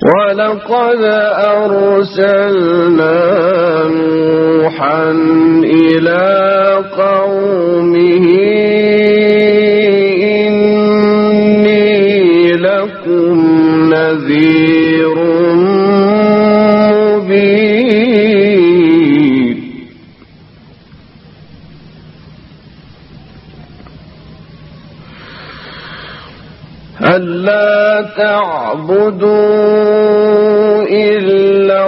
ولقد أرسلنا نوحا إلى قومه إني لكم نذير مبين ألا تعبدوا إلا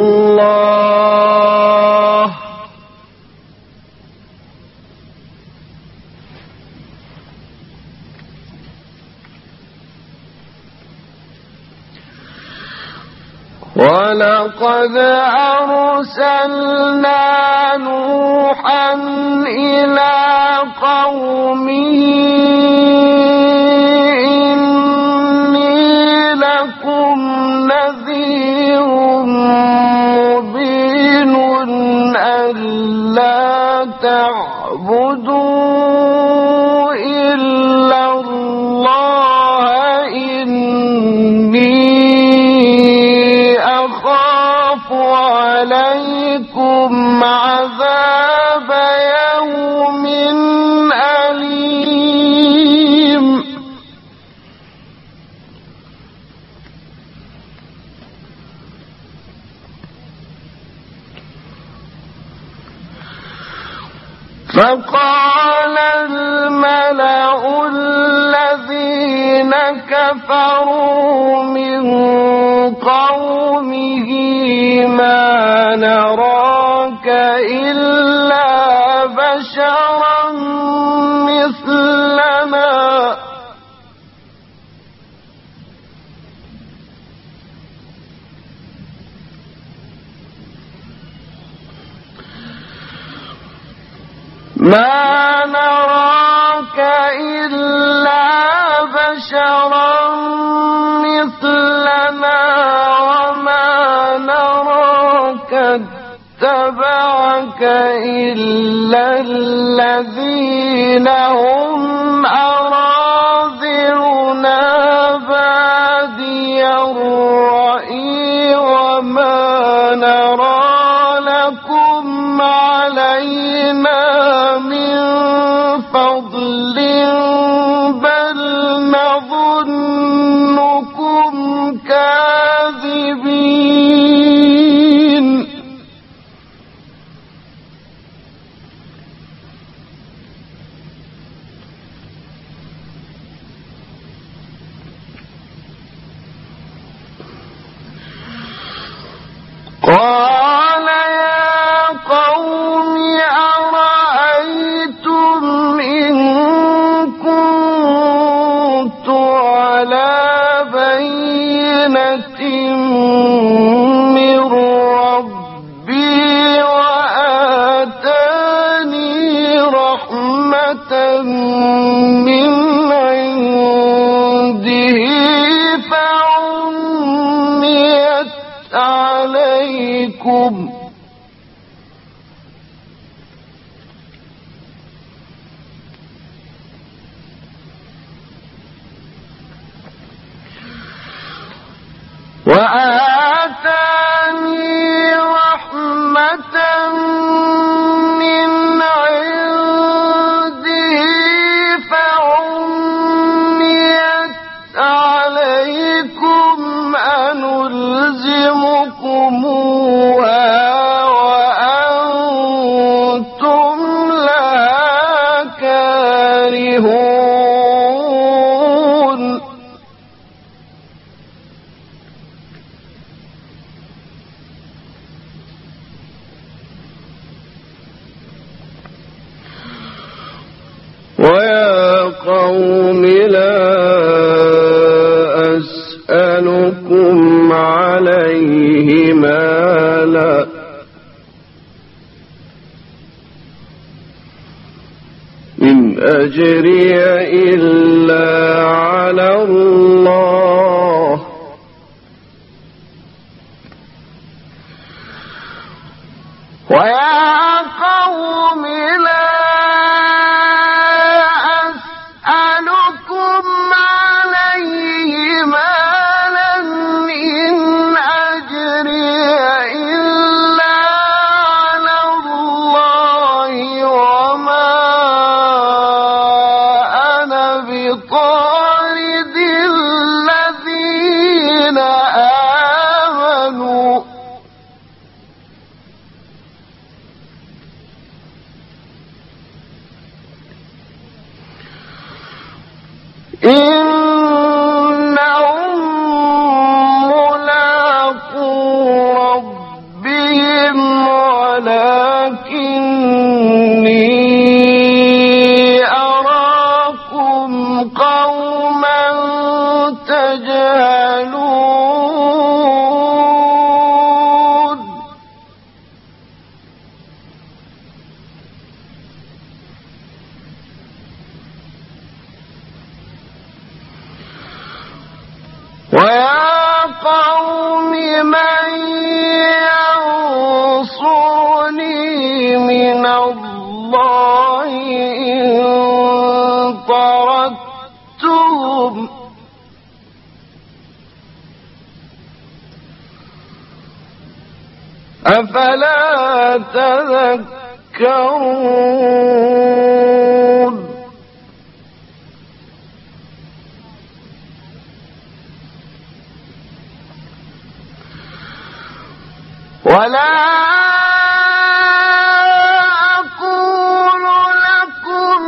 الله ولقد أرسلنا نوحا إلى قومه نذير مبين ألا تعبدوا إلا الله إني أخاف عليكم عذاب يوم أليم فقال الملأ الذين كفروا من قومه ما نراك إلا بشرا مثلنا ما نراك إلا بشرا مثلنا وما نراك اتبعك إلا الذين هم أراذلنا بادي الرأي وما نرى لكم علينا من فضل بل نظنكم كاذبين قال يا قوم أرأيتم إن كنت على بينة من ربي وآتاني رحمة من عنده فعميت عليكم وآتاني رحمة من عنده فعميت عليكم أنلزمكموها وأنتم لها كارهون ويا قوم لا أسألكم عليه مالا إن أجري إلا على الله ويا قوم لا أسألكم عليه مالا إن أفلا تذكرون ولا أقول لكم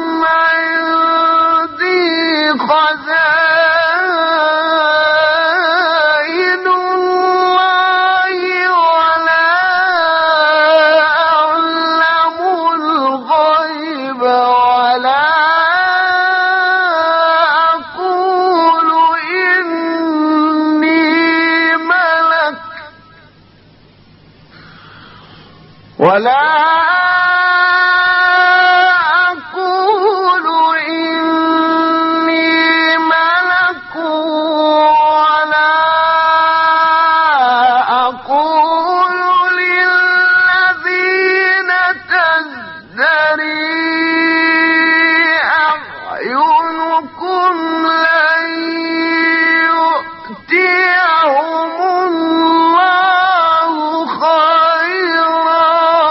عندي خزائن الله ولا أعلم الغيب ولا أقول إني ملك ولا أقول إني ملك ولا أقول للذين تزدري أعينكم لن يؤتيهم الله خيرا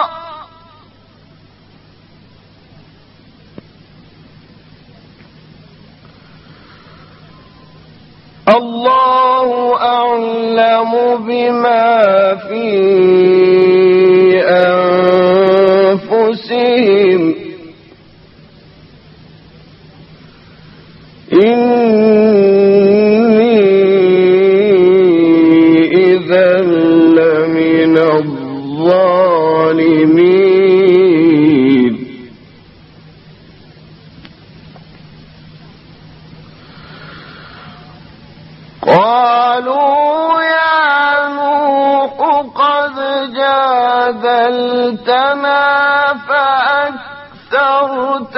الله أعلم بما في أنفسهم إني إذا لمن الظالمين قالوا يا نوح قد جادلتنا فأكثرت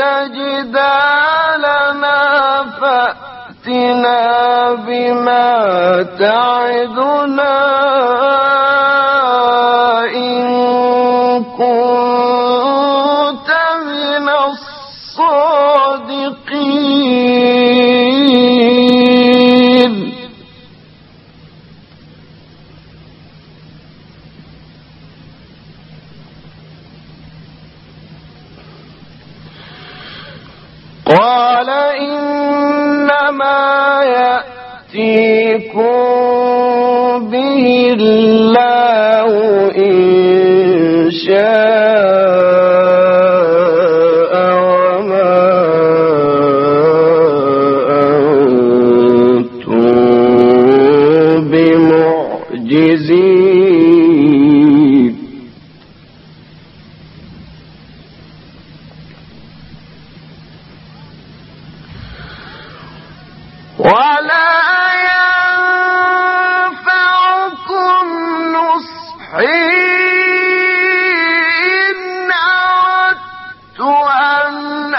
جدالنا فأتنا بما تعدنا إن كنت من الصادقين قال إنما يأتيكم به الله إن شاء وما أنتم بمعجزين ولا ينفعكم نصحي إن أردت أن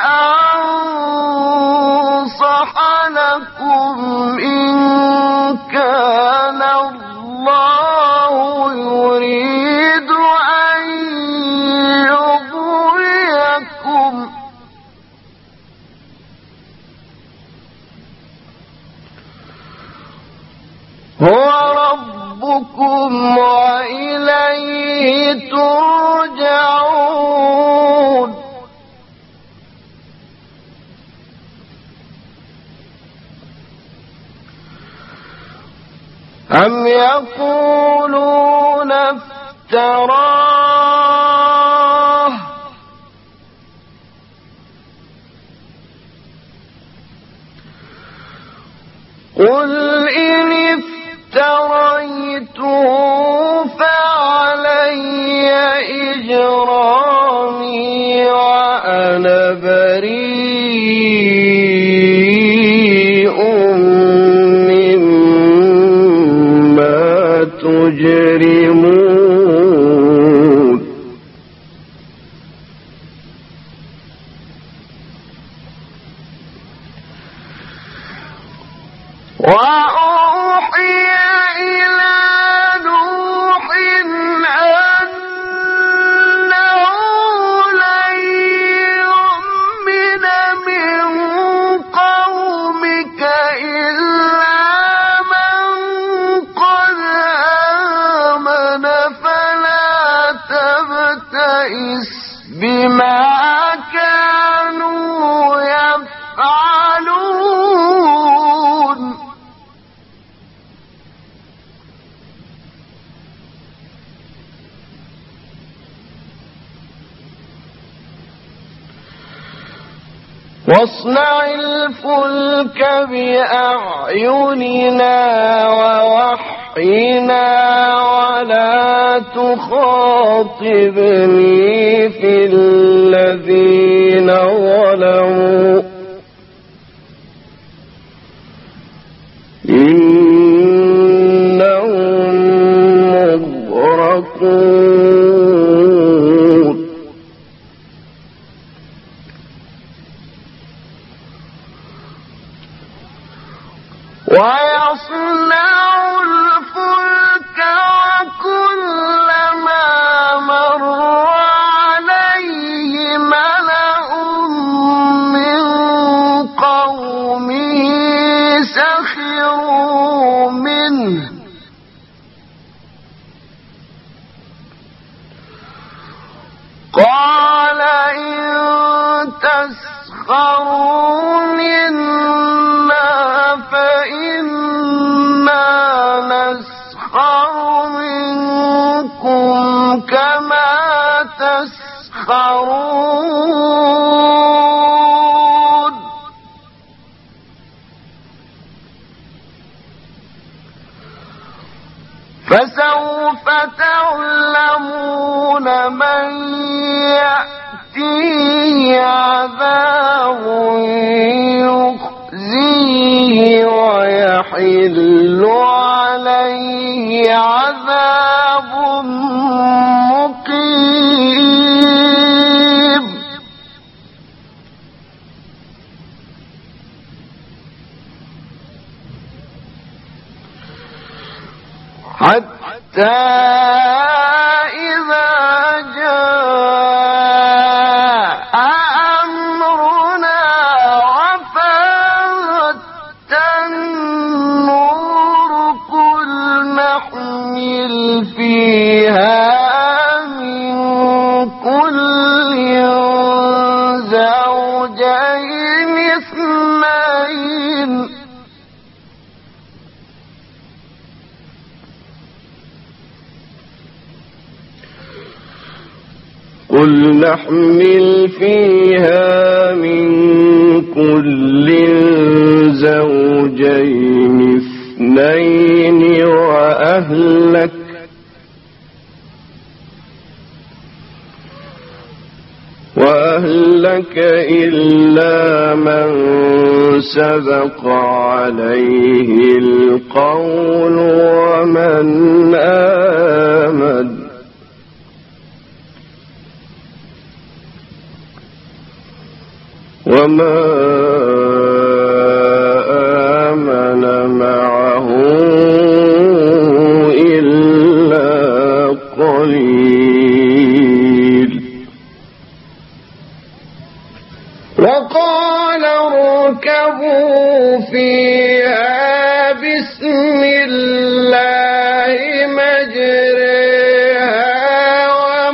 أنصح لكم إن كان الله يريد أن يغويكم هو ربكم وإليه ترجعون أم يقولون افتراه قل إن افتريته فعلي إجرامي وأنا بريء مما تجرمون وأوحي إلى نوح أنه لن يؤمن من قومك إلا من قد آمن بما كانوا يفعلون واصنع الفلك بأعيننا ووحينا ولا تخاطبني في الذين ظلموا إنهم مغرقون ويصنع الفلك وكلما مر عليه ملأ من قومه سخروا منه قال إن تسخروا منا فإنا نسخر منكم كما تسخرون فسوف تعلمون من يأتيه عذاب يخزيه ويحل عليه عذاب مقيم حتى إذا جاء أمرنا وفارت النور قل نحمل فيها من كل زوجين اثنين قل نحمل فيها من كل زوجين اثنين وأهلك إلا من سبق عليه القول ومن آمن وما آمن معه إلا قليل وقال اركبوا فيها بسم الله مجريها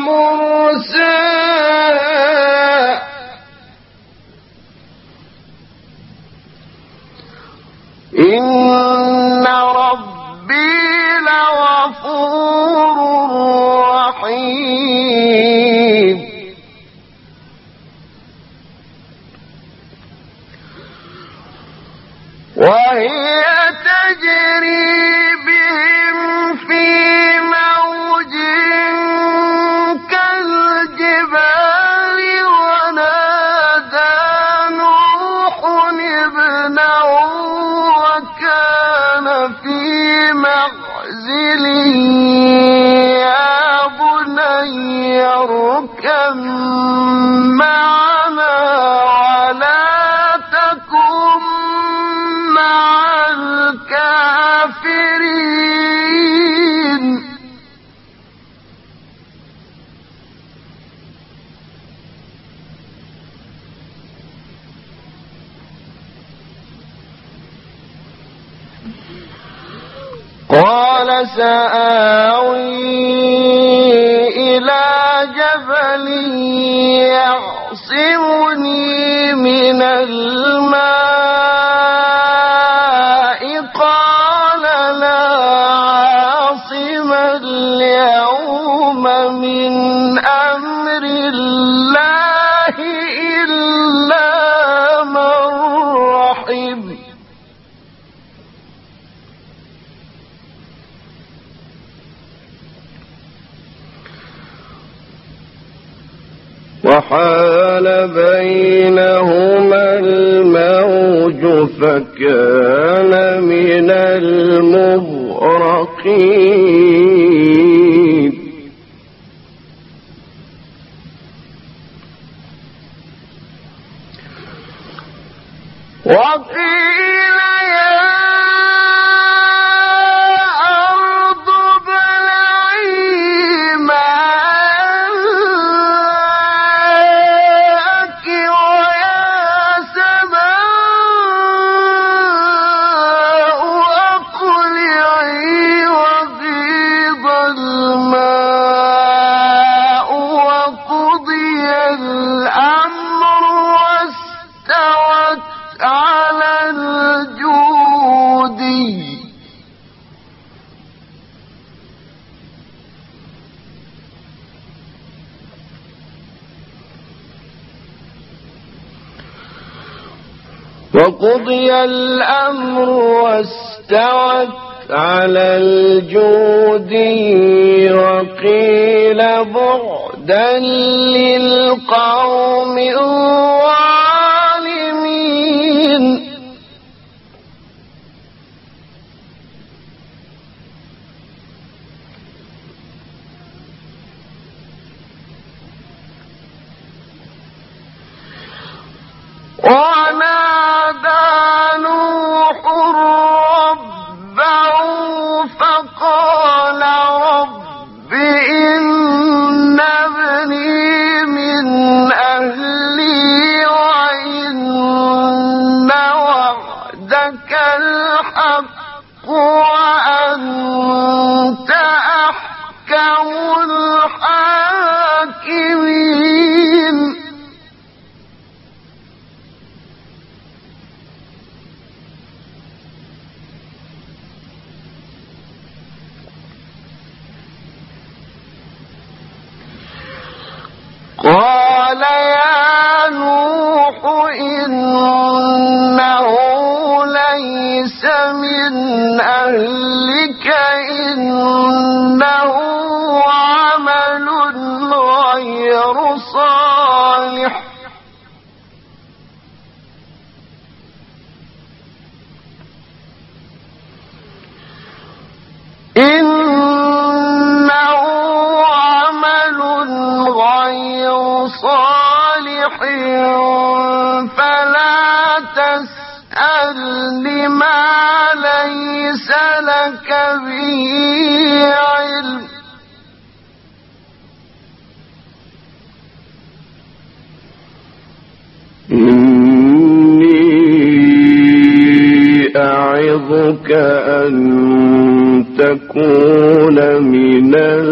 ومرساها إن ربي لغفور رحيم وهي تجري بهم في موج كالجبال ونادى نوح ابنه وكان في معزل يا بني اركب معنا ولا تكن مع الكافرين قال سآوي إلى جبل الماء قال لا عاصم اليوم من أمر الله إلا من رحم وحال بينهما الموج فكان من المغرقين وقيل يا أرض ابلعي ماءك ويا سماء أقلعي وغيض الماء وقضي الأمر واستوت على الجودي وقضي الأمر واستوت على الجودي وقيل بعدا للقوم الظالمين ونادى نوح ربه فقال رب إن ابني من أهلي وإن وعدك الحق وأنت أحكم الحاكمين قال يا نوح إنه ليس من أهلك إنه عمل غير صالح فلا تسألني ما ليس لك به علم إني أعظك أن تكون من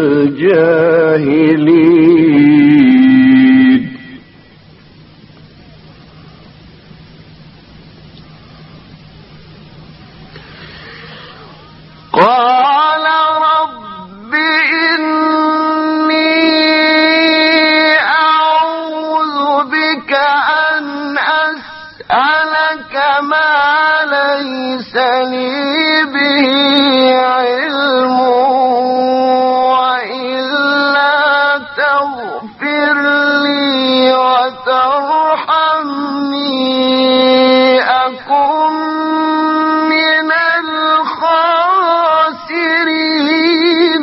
الجاهلين قال رب إني أعوذ بك أن أسألك ما ليس لي به علم وإلا تغفر لي وترحمني أكن من الخاسرين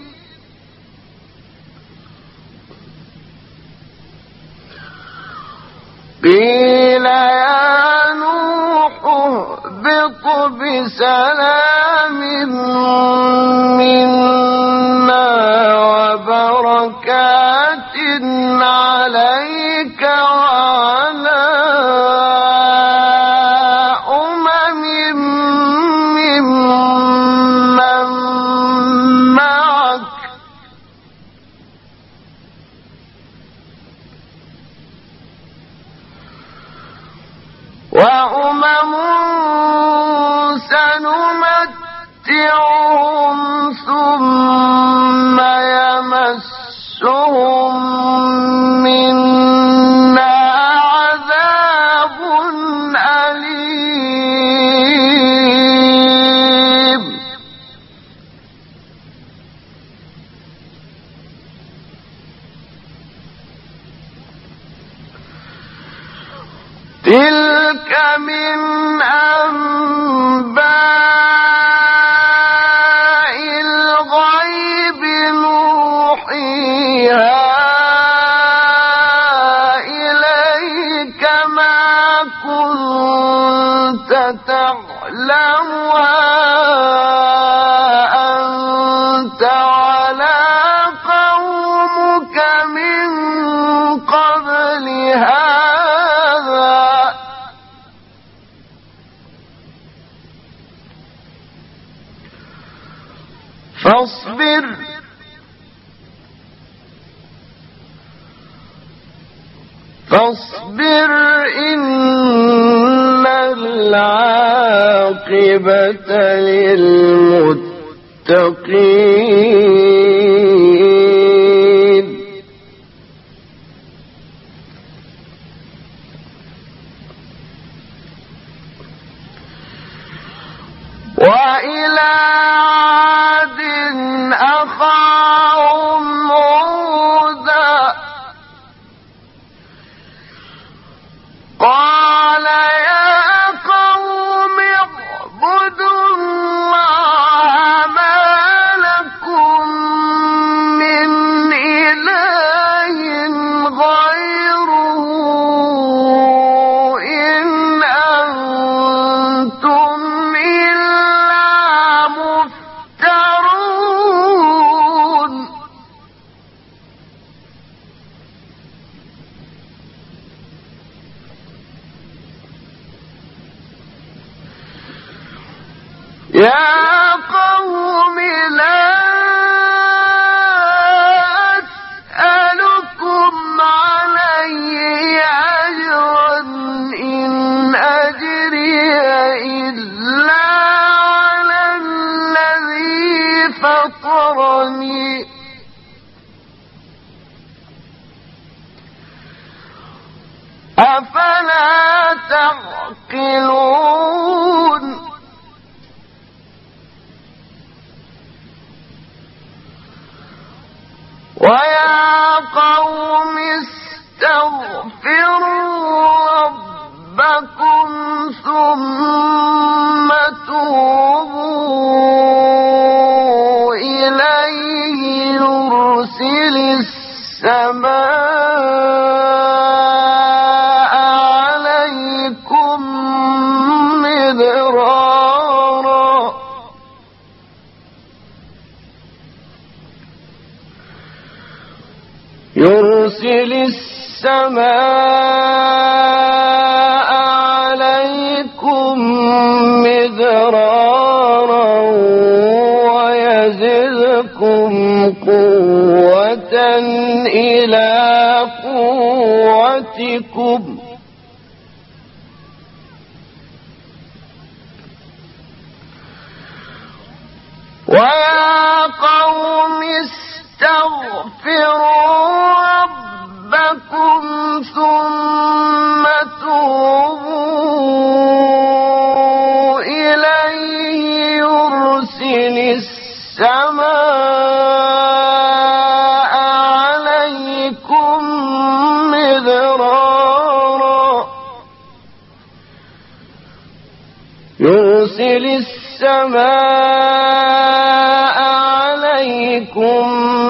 قيل يا نوح اهبط بسلام منا وبركات عليك وعلى ممن معك تلك من أنباء الغيب نوحيها إليك ما كنت تعلمها أنت ولا قومك من قبل هذا فاصبر إن العاقبة للمتقين وإلى عاد أخاهم هودا قال يا قوم اعبدوا الله ما لكم من إله غيره إن أنتم إلا مفترون يا قوم لا أسألكم عليه أجرا إن أجري إلا على الذي فطرني أفلا تعقلون ويا قوم استغفروا ربكم ثم توبوا إليه يرسل السماء عليكم مدرارا يرسل السماء عليكم مدرارا ويزدكم قوة إلى قوتكم ويا قوم استغفروا ربكم ثم توبوا إليه يرسل السماء عليكم مدرارا يرسل السماء عليكم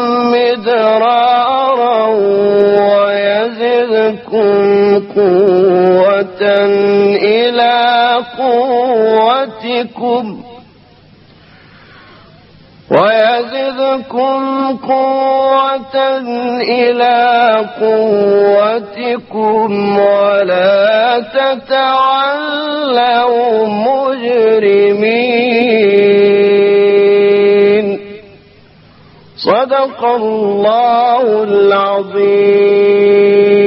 مدرارا ويزدكم قوة إلى قوتكم ولا تتولوا مجرمين صدق الله العظيم.